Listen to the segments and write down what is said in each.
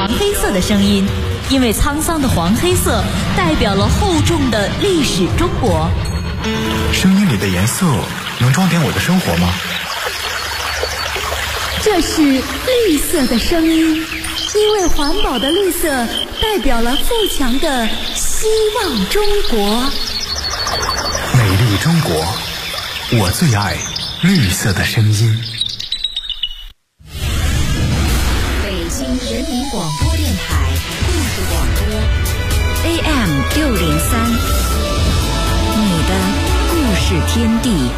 黑色的声音，因为沧桑的黄黑色代表了厚重的历史中国。 声音里的颜色能装点我的生活吗？ 这是绿色的声音，因为环保的绿色代表了富强的希望中国。 美丽中国，我最爱绿色的声音。 北京人民广播电台故事广播 AM603，你的故事天地。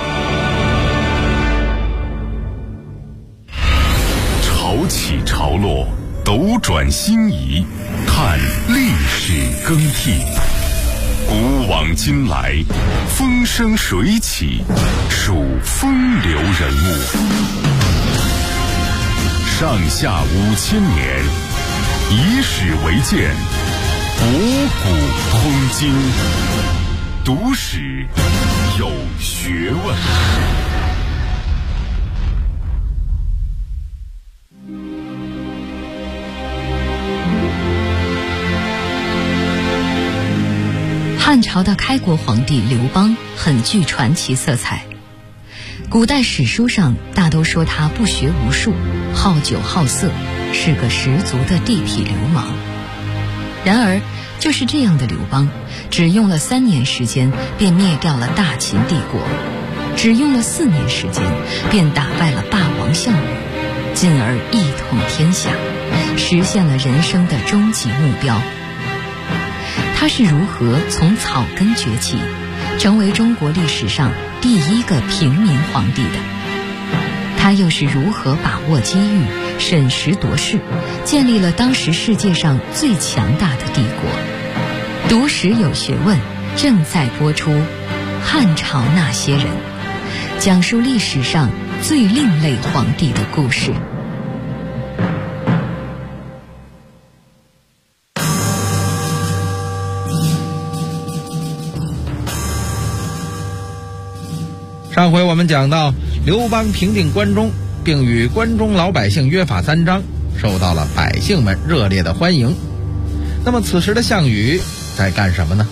潮起潮落，斗转星移，看历史更替。古往今来，风生水起，数风流人物。上下5000年，以史为鉴，博古通今。读史有学问。 汉朝的开国皇帝刘邦很具传奇色彩，古代史书上大都说他不学无术，好酒好色，是个十足的地痞流氓。然而就是这样的刘邦，只用了3年时间便灭掉了大秦帝国，只用了4年时间便打败了霸王项羽，进而一统天下，实现了人生的终极目标。他是如何从草根崛起，成为中国历史上第一个平民皇帝的？他又是如何把握机遇，审时度势，建立了当时世界上最强大的帝国？读史有学问，正在播出《汉朝那些人》，讲述历史上最另类皇帝的故事。 上回我们讲到，刘邦平定关中，并与关中老百姓约法3章，受到了百姓们热烈的欢迎。那么此时的项羽在干什么呢？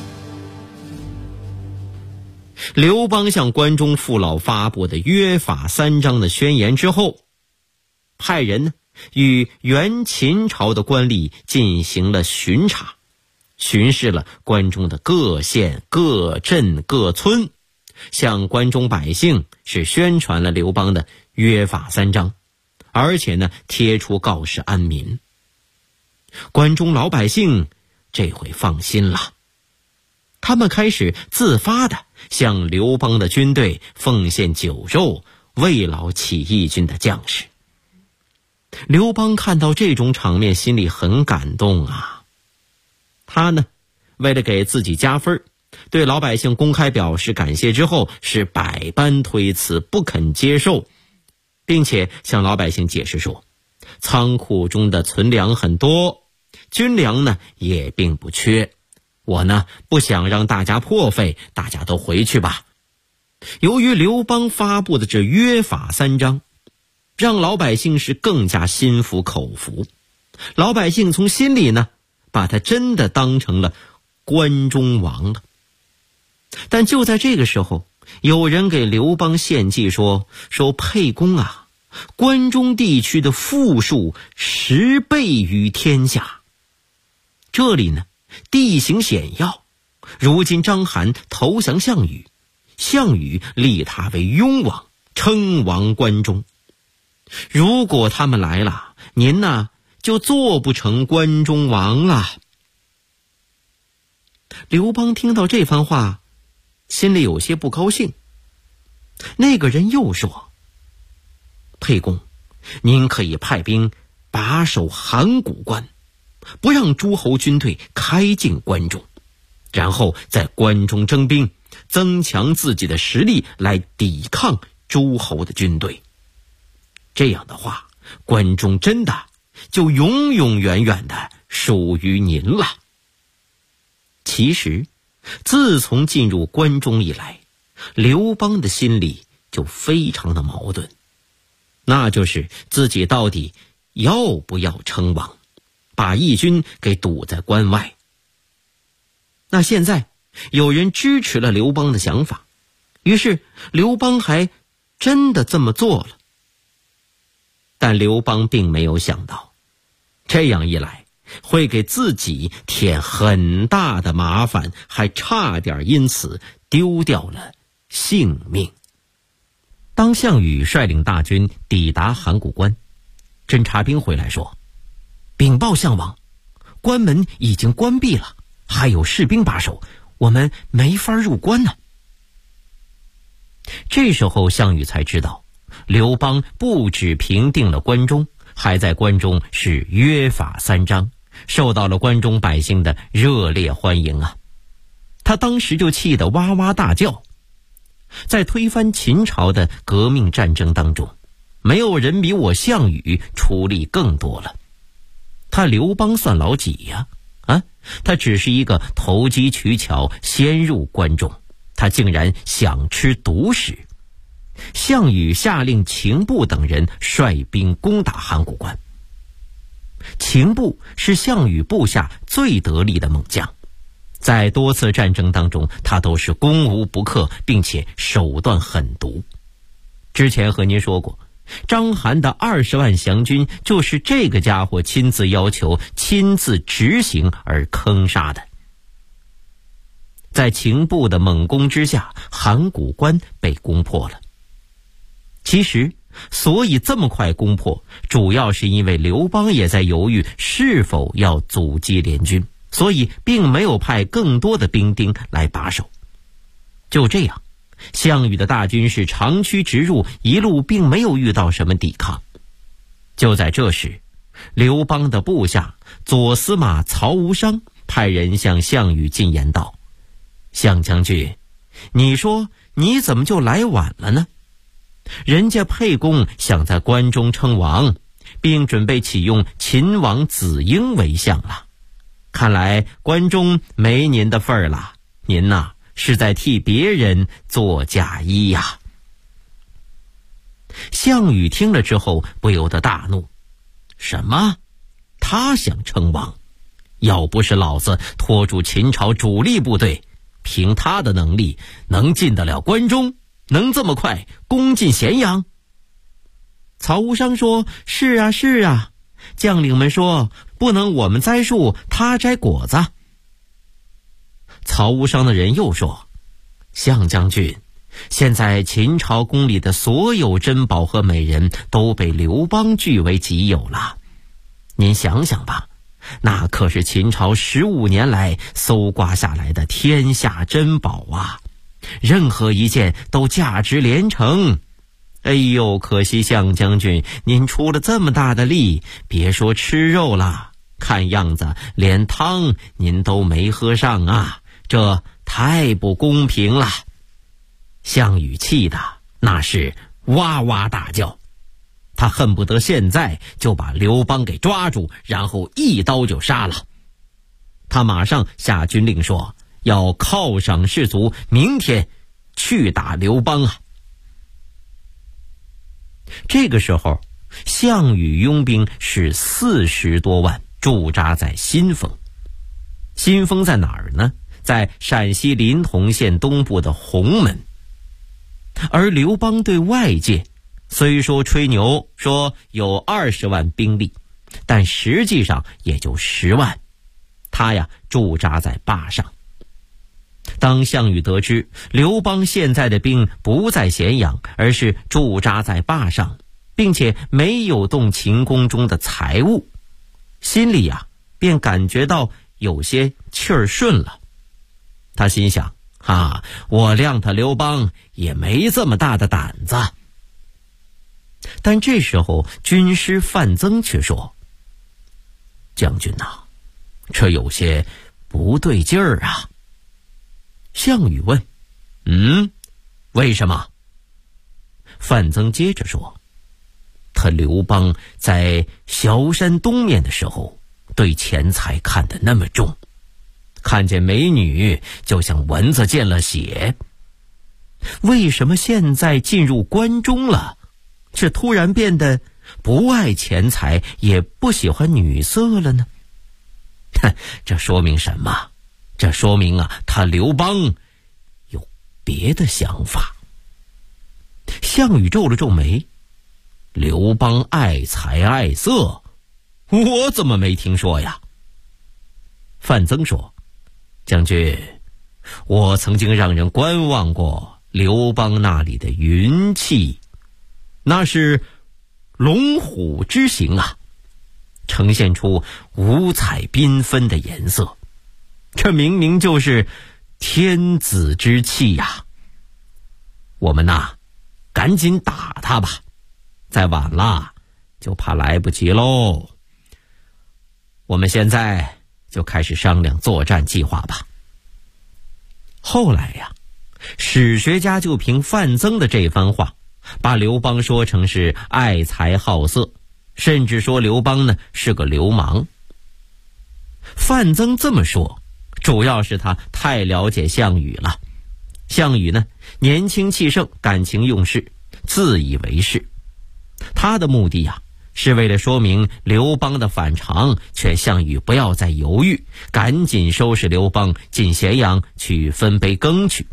刘邦向关中父老发布的约法3章的宣言之后，派人呢与原秦朝的官吏进行了巡查，巡视了关中的各县、各镇、各村，向关中百姓是宣传了刘邦的约法3章，而且呢贴出告示安民。关中老百姓这回放心了，他们开始自发地向刘邦的军队奉献酒肉，慰劳起义军的将士。刘邦看到这种场面，心里很感动啊。他呢为了给自己加分，对老百姓公开表示感谢之后，是百般推辞，不肯接受，并且向老百姓解释说，仓库中的存粮很多，军粮呢也并不缺，我呢不想让大家破费，大家都回去吧。由于刘邦发布的这约法3章，让老百姓是更加心服口服，老百姓从心里呢把他真的当成了关中王了。但就在这个时候，有人给刘邦献计说沛公啊，关中地区的富庶10倍于天下，这里呢地形险要，如今章邯投降项羽，项羽立他为雍王，称王关中，如果他们来了，您呢就做不成关中王了。刘邦听到这番话，心里有些不高兴。那个人又说，沛公，您可以派兵把守函谷关，不让诸侯军队开进关中，然后在关中征兵，增强自己的实力来抵抗诸侯的军队。这样的话，关中真的就永永远远的属于您了。其实自从进入关中以来，刘邦的心里就非常的矛盾，那就是自己到底要不要称王。 把义军给堵在关外。那现在有人支持了刘邦的想法，于是刘邦还真的这么做了。但刘邦并没有想到，这样一来会给自己添很大的麻烦，还差点因此丢掉了性命。当项羽率领大军抵达函谷关，侦察兵回来说，禀报项王，关门已经关闭了，还有士兵把守，我们没法入关呢。这时候项羽才知道，刘邦不只平定了关中，还在关中是约法三章，受到了关中百姓的热烈欢迎啊！他当时就气得哇哇大叫。在推翻秦朝的革命战争当中，没有人比我项羽出力更多了。他刘邦算老几呀？他只是一个投机取巧先入关中，他竟然想吃独食。项羽下令秦布等人率兵攻打函谷关。秦布是项羽部下最得力的猛将，在多次战争当中，他都是攻无不克，并且手段狠毒。之前和您说过，章邯的20万降军就是这个家伙亲自要求、亲自执行而坑杀的。在秦布的猛攻之下，函谷关被攻破了。其实所以这么快攻破，主要是因为刘邦也在犹豫是否要阻击联军，所以并没有派更多的兵丁来把守。就这样，项羽的大军是长驱直入，一路并没有遇到什么抵抗。就在这时，刘邦的部下左司马曹无伤派人向项羽进言道，项将军，你说你怎么就来晚了呢？人家沛公想在关中称王，并准备启用秦王子婴为相了。看来关中没您的份儿了，您呐，是在替别人做嫁衣呀。项羽听了之后不由得大怒，什么？他想称王？要不是老子拖住秦朝主力部队，凭他的能力能进得了关中？能这么快攻进咸阳？曹无伤说，是啊是啊，将领们说不能我们栽树他摘果子。曹无伤的人又说，项将军，现在秦朝宫里的所有珍宝和美人都被刘邦据为己有了，您想想吧，那可是秦朝15年来搜刮下来的天下珍宝啊，任何一件都价值连城。哎呦，可惜项将军您出了这么大的力，别说吃肉了，看样子连汤您都没喝上啊，这太不公平了。项羽气的那是哇哇大叫，他恨不得现在就把刘邦给抓住，然后一刀就杀了。他马上下军令说，要犒赏士卒，明天去打刘邦啊！这个时候，项羽拥兵是40多万，驻扎在新丰。新丰在哪儿呢？在陕西临潼县东部的鸿门。而刘邦对外界虽说吹牛说有20万兵力，但实际上也就10万。他呀驻扎在坝上。当项羽得知刘邦现在的兵不在咸阳，而是驻扎在坝上，并且没有动秦宫中的财物，心里呀便感觉到有些气儿顺了。他心想，我谅他刘邦也没这么大的胆子。但这时候军师范增却说，将军呐，这有些不对劲儿啊。项羽问，为什么？范增接着说，他刘邦在崤山东面的时候，对钱财看得那么重，看见美女就像蚊子见了血。为什么现在进入关中了，却突然变得不爱钱财，也不喜欢女色了呢？ 这说明什么？这说明啊，他刘邦有别的想法。项羽皱了皱眉，刘邦爱财爱色，我怎么没听说呀？范增说，将军，我曾经让人观望过刘邦那里的云气，那是龙虎之形啊，呈现出五彩缤纷的颜色，这明明就是天子之气呀！我们呐，赶紧打他吧，再晚了就怕来不及喽。我们现在就开始商量作战计划吧。后来呀，史学家就凭范增的这番话，把刘邦说成是爱财好色，甚至说刘邦呢是个流氓。范增这么说，主要是他太了解项羽了。项羽呢，年轻气盛，感情用事，自以为是。他的目的呀，是为了说明刘邦的反常，劝项羽不要再犹豫，赶紧收拾刘邦，进咸阳去分杯羹去。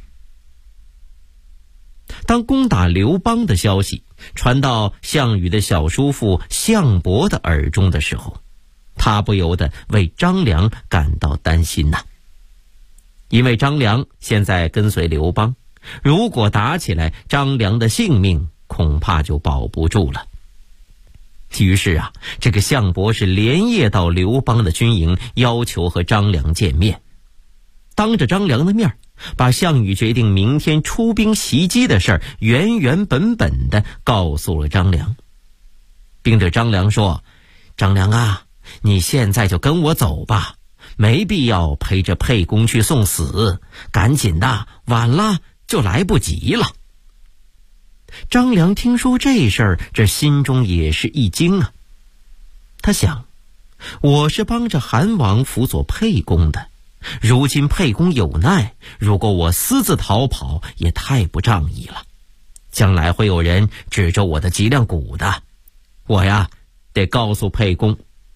当攻打刘邦的消息传到项羽的小叔父项伯的耳中的时候，他不由得为张良感到担心呐。因为张良现在跟随刘邦，如果打起来，张良的性命恐怕就保不住了。于是啊，这个项伯是连夜到刘邦的军营，要求和张良见面。当着张良的面，把项羽决定明天出兵袭击的事儿原原本本的告诉了张良，并对张良说，张良啊，你现在就跟我走吧，没必要陪着沛公去送死，赶紧的，晚了就来不及了。张良听说这事儿，这心中也是一惊啊。他想，我是帮着韩王辅佐沛公的，如今沛公有难，如果我私自逃跑，也太不仗义了，将来会有人指着我的脊梁骨的，我呀得告诉沛公。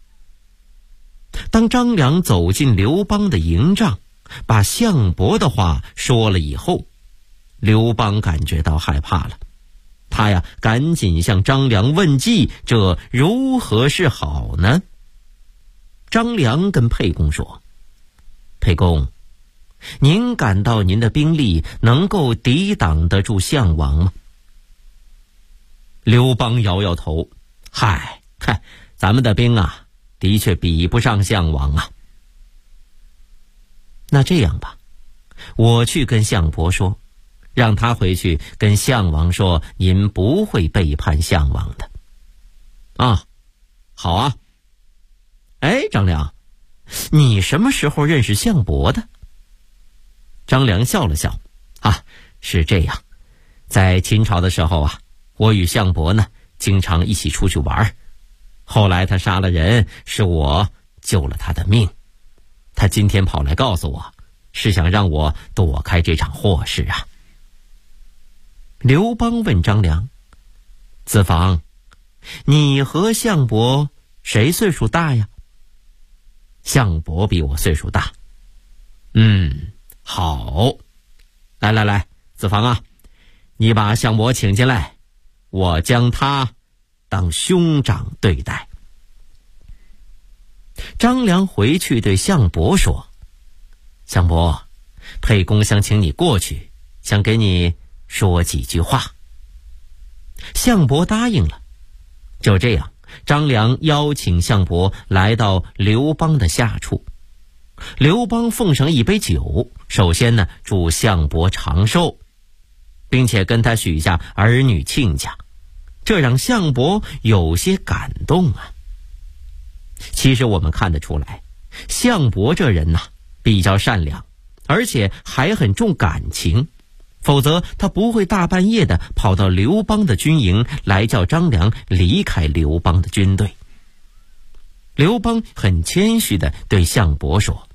当张良走进刘邦的营帐，把项伯的话说了以后，刘邦感觉到害怕了。他呀赶紧向张良问计，这如何是好呢？张良跟沛公说，沛公，您感到您的兵力能够抵挡得住项王吗？刘邦摇摇头，嗨，咱们的兵啊，的确比不上项王啊。那这样吧，我去跟项伯说，让他回去跟项王说，您不会背叛项王的。啊，好啊。哎，张良，你什么时候认识项伯的？张良笑了笑，啊，是这样，在秦朝的时候啊，我与项伯呢经常一起出去玩，后来他杀了人，是我救了他的命。他今天跑来告诉我，是想让我躲开这场祸事啊。刘邦问张良，子房，你和项伯谁岁数大呀？项伯比我岁数大。好，来，子房啊，你把项伯请进来，我将他当兄长对待。张良回去对项伯说，项伯，沛公想请你过去，想给你说几句话。项伯答应了。就这样，张良邀请项伯来到刘邦的下处。刘邦奉上一杯酒，首先呢祝项伯长寿，并且跟他许下儿女亲家，这让项伯有些感动啊。其实我们看得出来，项伯这人呐，比较善良，而且还很重感情，否则他不会大半夜的跑到刘邦的军营来叫张良离开刘邦的军队。刘邦很谦虚的对项伯说，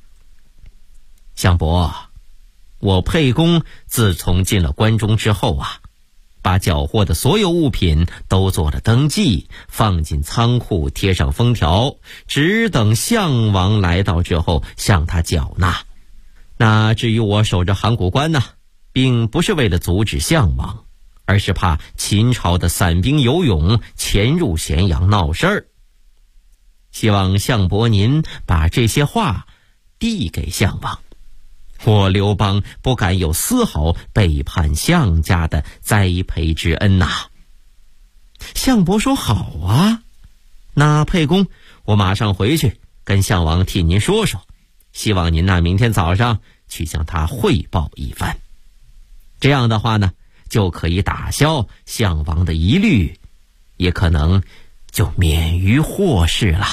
项伯，我沛公自从进了关中之后啊， 把缴获的所有物品都做了登记，放进仓库，贴上封条，只等项王来到之后向他缴纳。那至于我守着函谷关呢，并不是为了阻止项王，而是怕秦朝的散兵游勇潜入咸阳闹事儿。希望项伯您把这些话递给项王，我刘邦不敢有丝毫背叛项家的栽培之恩呐。项伯说好啊，那沛公，我马上回去跟项王替您说说，希望您明天早上去向他汇报一番。这样的话呢，就可以打消项王的疑虑，也可能就免于祸事了。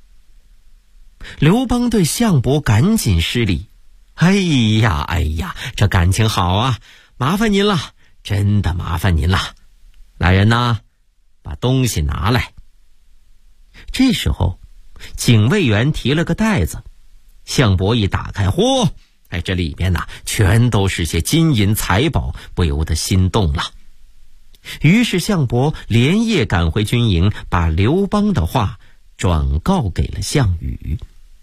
刘邦对项伯赶紧施礼，哎呀，这感情好啊，麻烦您了，真的麻烦您了。来人呐，把东西拿来。这时候警卫员提了个袋子，项伯一打开，嚯，这里边全都是些金银财宝，不由得心动了。于是项伯连夜赶回军营，把刘邦的话转告给了项羽。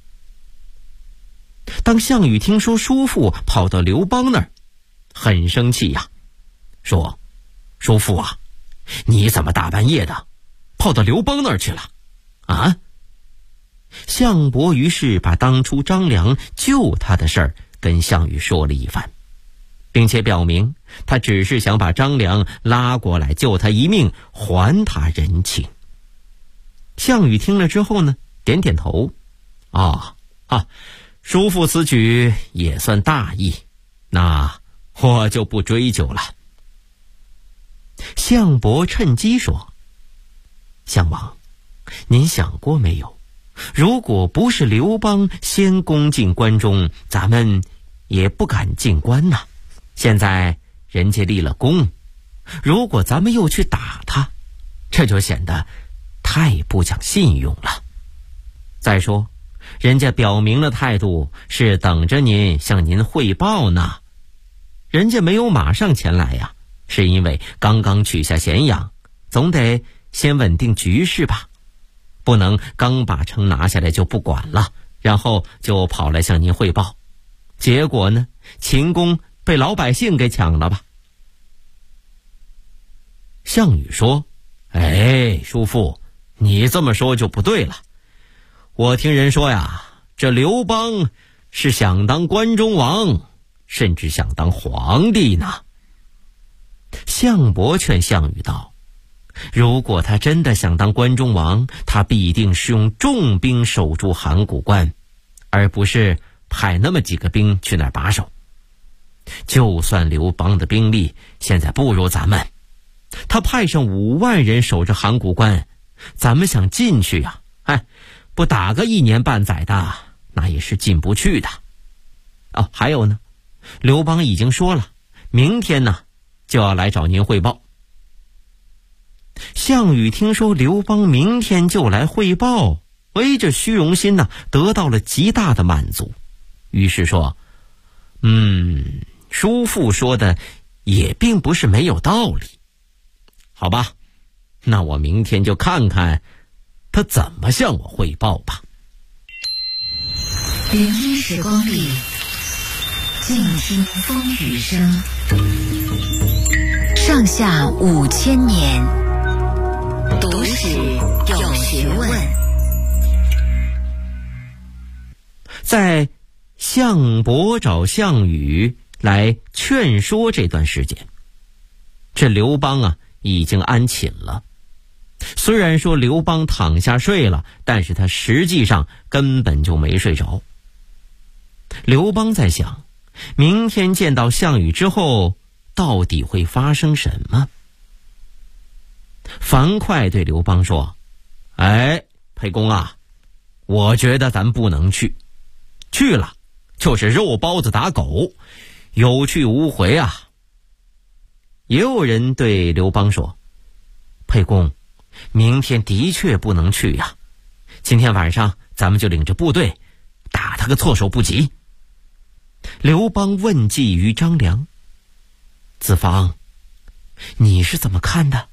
当项羽听说叔父跑到刘邦那儿，很生气呀，说：叔父啊，你怎么大半夜的跑到刘邦那儿去了啊？项伯于是把当初张良救他的事儿跟项羽说了一番，并且表明他只是想把张良拉过来救他一命，还他人情。项羽听了之后呢，点点头，叔父此举也算大义，那我就不追究了。项伯趁机说：项王，您想过没有，如果不是刘邦先攻进关中，咱们也不敢进关呐。现在人家立了功，如果咱们又去打他，这就显得太不讲信用了。再说人家表明了态度，是等着您向您汇报呢。人家没有马上前来呀，是因为刚刚取下咸阳，总得先稳定局势吧，不能刚把城拿下来就不管了，然后就跑来向您汇报，结果呢，秦宫被老百姓给抢了吧。项羽说：叔父，你这么说就不对了。我听人说呀，这刘邦是想当关中王，甚至想当皇帝呢。项伯劝项羽道：如果他真的想当关中王，他必定是用重兵守住函谷关，而不是派那么几个兵去那儿把守。就算刘邦的兵力现在不如咱们，他派上5万人守着函谷关，咱们想进去呀，不打个1年半载的，那也是进不去的。还有呢，刘邦已经说了，明天呢就要来找您汇报。项羽听说刘邦明天就来汇报，这虚荣心得到了极大的满足，于是说：叔父说的也并不是没有道理。好吧，那我明天就看看他怎么向我汇报吧。 聆听时光里，静听风雨声。上下5000年，读史有学问。 在项伯找项羽来劝说这段时间，这刘邦已经安寝了。虽然说刘邦躺下睡了，但是他实际上根本就没睡着。刘邦在想，明天见到项羽之后，到底会发生什么？樊哙对刘邦说：沛公啊，我觉得咱不能去，去了就是肉包子打狗，有去无回啊。也有人对刘邦说：沛公，明天的确不能去呀，今天晚上咱们就领着部队打他个措手不及。刘邦问计于张良：子房， 你是怎么看的？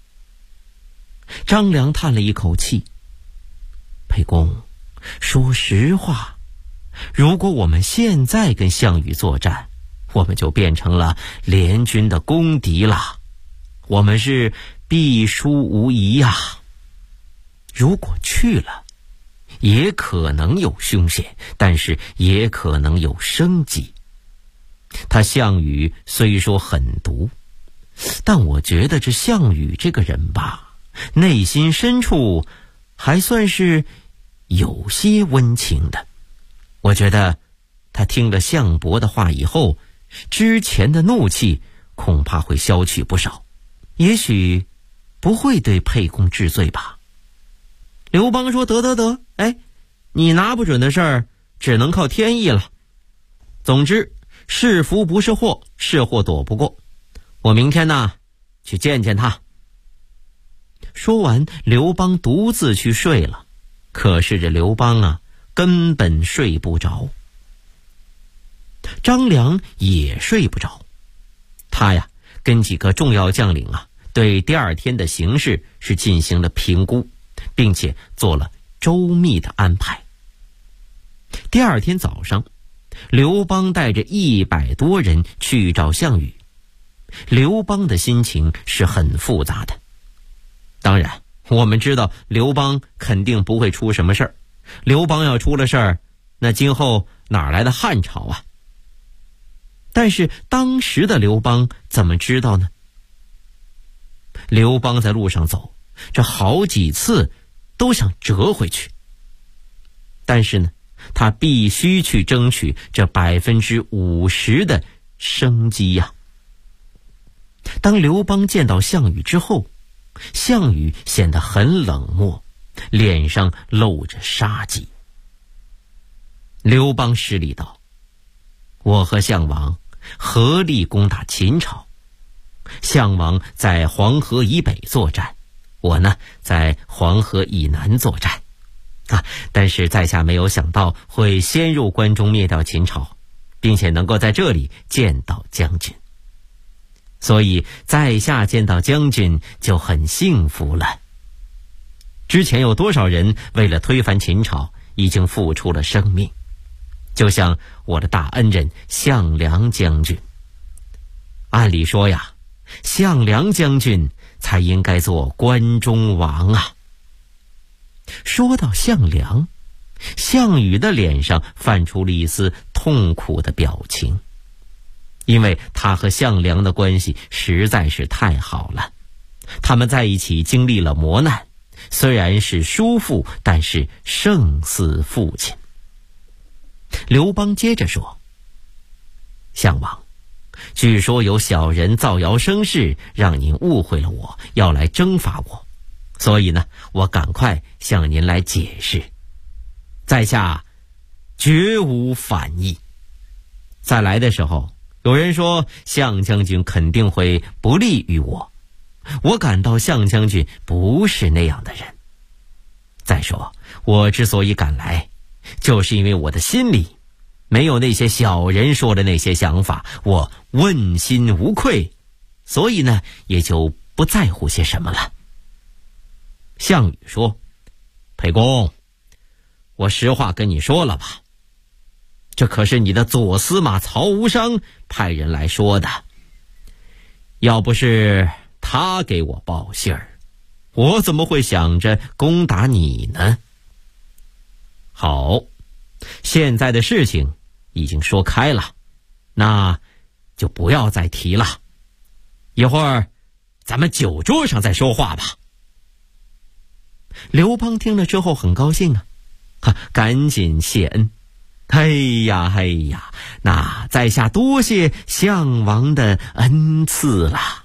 张良叹了一口气，沛公，说实话，如果我们现在跟项羽作战，我们就变成了联军的公敌了，我们是必输无疑呀。如果去了，也可能有凶险，但是也可能有生机。他项羽虽说狠毒，但我觉得这项羽这个人吧，内心深处还算是有些温情的。我觉得他听了项伯的话以后，之前的怒气恐怕会消去不少，也许不会对沛公治罪吧。刘邦说得，你拿不准的事儿只能靠天意了。总之是福不是祸，是祸躲不过，我明天呢去见见他。说完，刘邦独自去睡了。可是这刘邦啊，根本睡不着。张良也睡不着，他呀跟几个重要将领啊，对第二天的形势是进行了评估，并且做了周密的安排。第二天早上，刘邦带着100多人去找项羽。刘邦的心情是很复杂的。当然，我们知道刘邦肯定不会出什么事儿。刘邦要出了事儿，那今后哪来的汉朝啊？但是当时的刘邦怎么知道呢？刘邦在路上走，这好几次都想折回去，但是呢，他必须去争取这50%的生机呀。当刘邦见到项羽之后，项羽显得很冷漠，脸上露着杀机。刘邦施礼道：我和项王合力攻打秦朝，项王在黄河以北作战，我呢在黄河以南作战但是在下没有想到会先入关中灭掉秦朝，并且能够在这里见到将军，所以在下见到将军就很幸福了。之前有多少人为了推翻秦朝已经付出了生命，就像我的大恩人项梁将军。按理说呀，项梁将军才应该做关中王啊。说到项梁，项羽的脸上泛出了一丝痛苦的表情，因为他和项梁的关系实在是太好了，他们在一起经历了磨难，虽然是叔父，但是胜似父亲。刘邦接着说：项王，据说有小人造谣生事，让您误会了我，要来征伐我，所以呢，我赶快向您来解释，在下绝无反意。再来的时候，有人说项将军肯定会不利于我，我感到项将军不是那样的人。再说，我之所以赶来，就是因为我的心里没有那些小人说的那些想法，我问心无愧，所以呢，也就不在乎些什么了。项羽说：沛公，我实话跟你说了吧，这可是你的左司马曹无伤派人来说的，要不是他给我报信儿，我怎么会想着攻打你呢？好，现在的事情已经说开了，那就不要再提了，一会儿咱们酒桌上再说话吧。刘邦听了之后很高兴赶紧谢恩。哎呀，那在下多谢项王的恩赐了。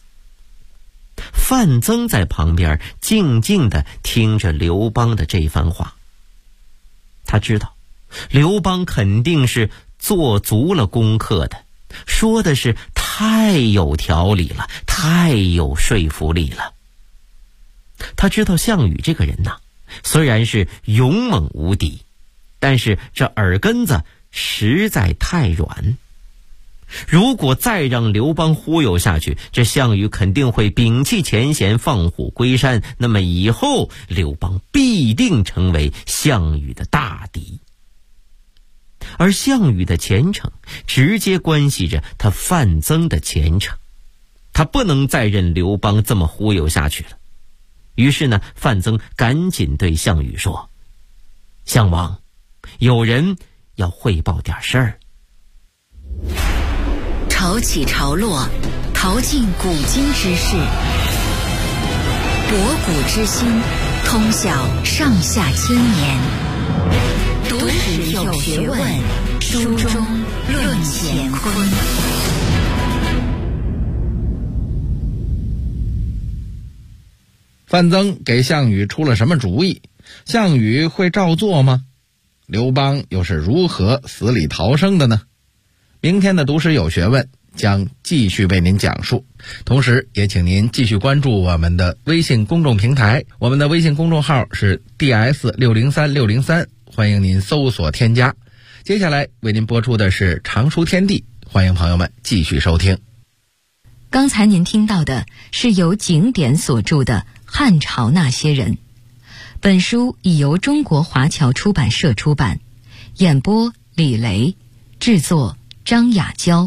范增在旁边静静地听着刘邦的这番话，他知道刘邦肯定是做足了功课的，说的是太有条理了，太有说服力了。他知道项羽这个人虽然是勇猛无敌，但是这耳根子实在太软。 如果再让刘邦忽悠下去，这项羽肯定会摒弃前嫌，放虎归山，那么以后刘邦必定成为项羽的大敌。而项羽的前程直接关系着他范增的前程，他不能再任刘邦这么忽悠下去了。于是呢，范增赶紧对项羽说：项王，有人要汇报点事儿。 潮起潮落，淘尽古今之事，博古之今，通晓上下千年。读史有学问，书中论乾坤。 范增给项羽出了什么主意？项羽会照做吗？刘邦又是如何死里逃生的呢？明天的读史有学问将继续为您讲述，同时也请您继续关注我们的微信公众平台，我们的微信公众号是 DS603603，欢迎您搜索添加。接下来为您播出的是常书天地，欢迎朋友们继续收听。 刚才您听到的是由景典所著的《汉朝那些人》，本书已由中国华侨出版社出版，演播李雷，制作张雅娇。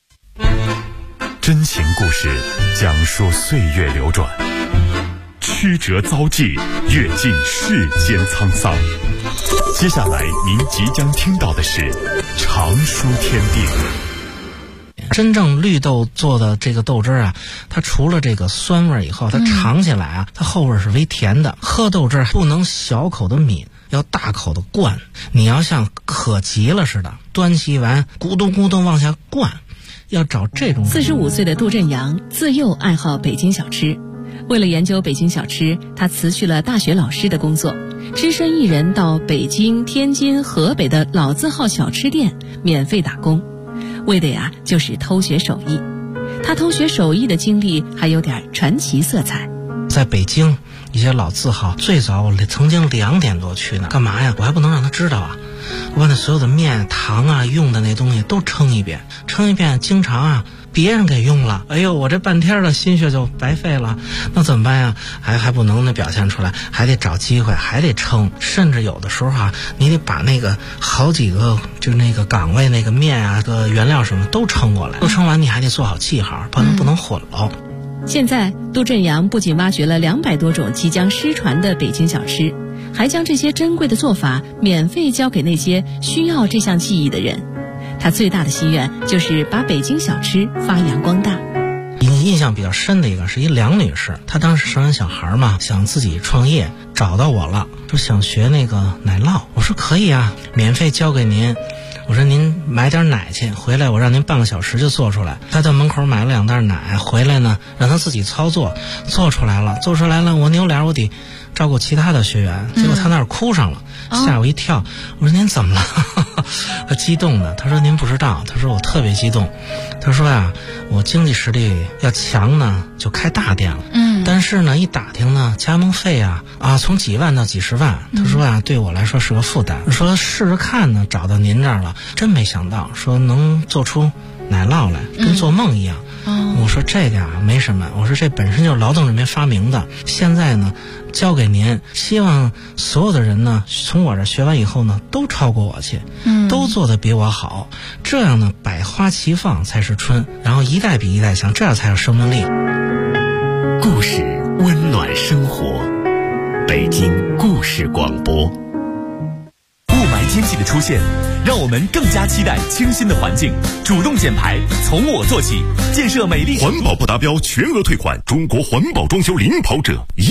真情故事讲述岁月流转，曲折遭际，阅尽世间沧桑。接下来您即将听到的是常书天地。 真正绿豆做的这个豆汁啊，它除了这个酸味以后，它尝起来啊，它后味是微甜的。喝豆汁不能小口的抿，要大口的灌。你要像渴急了似的，端起碗咕咚咕咚往下灌，要找这种。 45岁的杜振阳自幼爱好北京小吃，为了研究北京小吃，他辞去了大学老师的工作，只身一人到北京、天津、河北的老字号小吃店免费打工，为的呀就是偷学手艺。他偷学手艺的经历还有点传奇色彩。 在北京一些老字号，最早我曾经2点多去呢，干嘛呀？我还不能让他知道啊！我把那所有的面、糖啊、用的那东西都称一遍，经常啊别人给用了，哎呦，我这半天的心血就白费了，那怎么办呀？还不能表现出来，还得找机会，还得称，甚至有的时候啊，你得把那个好几个就那个岗位那个面啊的原料什么都称过来，都称完你还得做好记号，不能混了。 现在杜振阳不仅挖掘了200多种即将失传的北京小吃，还将这些珍贵的做法免费交给那些需要这项技艺的人。他最大的心愿就是把北京小吃发扬光大。 印象比较深的一个是一梁女士，她当时生完小孩嘛，想自己创业，找到我了，说想学那个奶酪。我说可以啊，免费交给您。我说您买点奶去，回来我让您半个小时就做出来。他到门口买了2袋奶，回来呢让他自己操作，做出来了，我扭脸我得照顾其他的学员，结果他那儿哭上了，吓我一跳。我说您怎么了？他激动的，他说您不知道，他说我特别激动，他说呀，我经济实力要强呢就开大店了，但是呢一打听呢加盟费啊从几万到几十万，他说呀对我来说是个负担，说试试看呢，找到您这儿了，真没想到说能做出奶酪来，跟做梦一样。我说这个啊没什么，我说这本身就是劳动人民发明的，现在呢交给您，希望所有的人呢从我这学完以后呢都超过我去，都做得比我好，这样呢百花齐放才是春，然后一代比一代强，这样才有生命力。 故事温暖生活，北京故事广播。雾霾天气的出现，让我们更加期待清新的环境，主动减排，从我做起，建设美丽。 环保不达标全额退款，中国环保装修领跑者。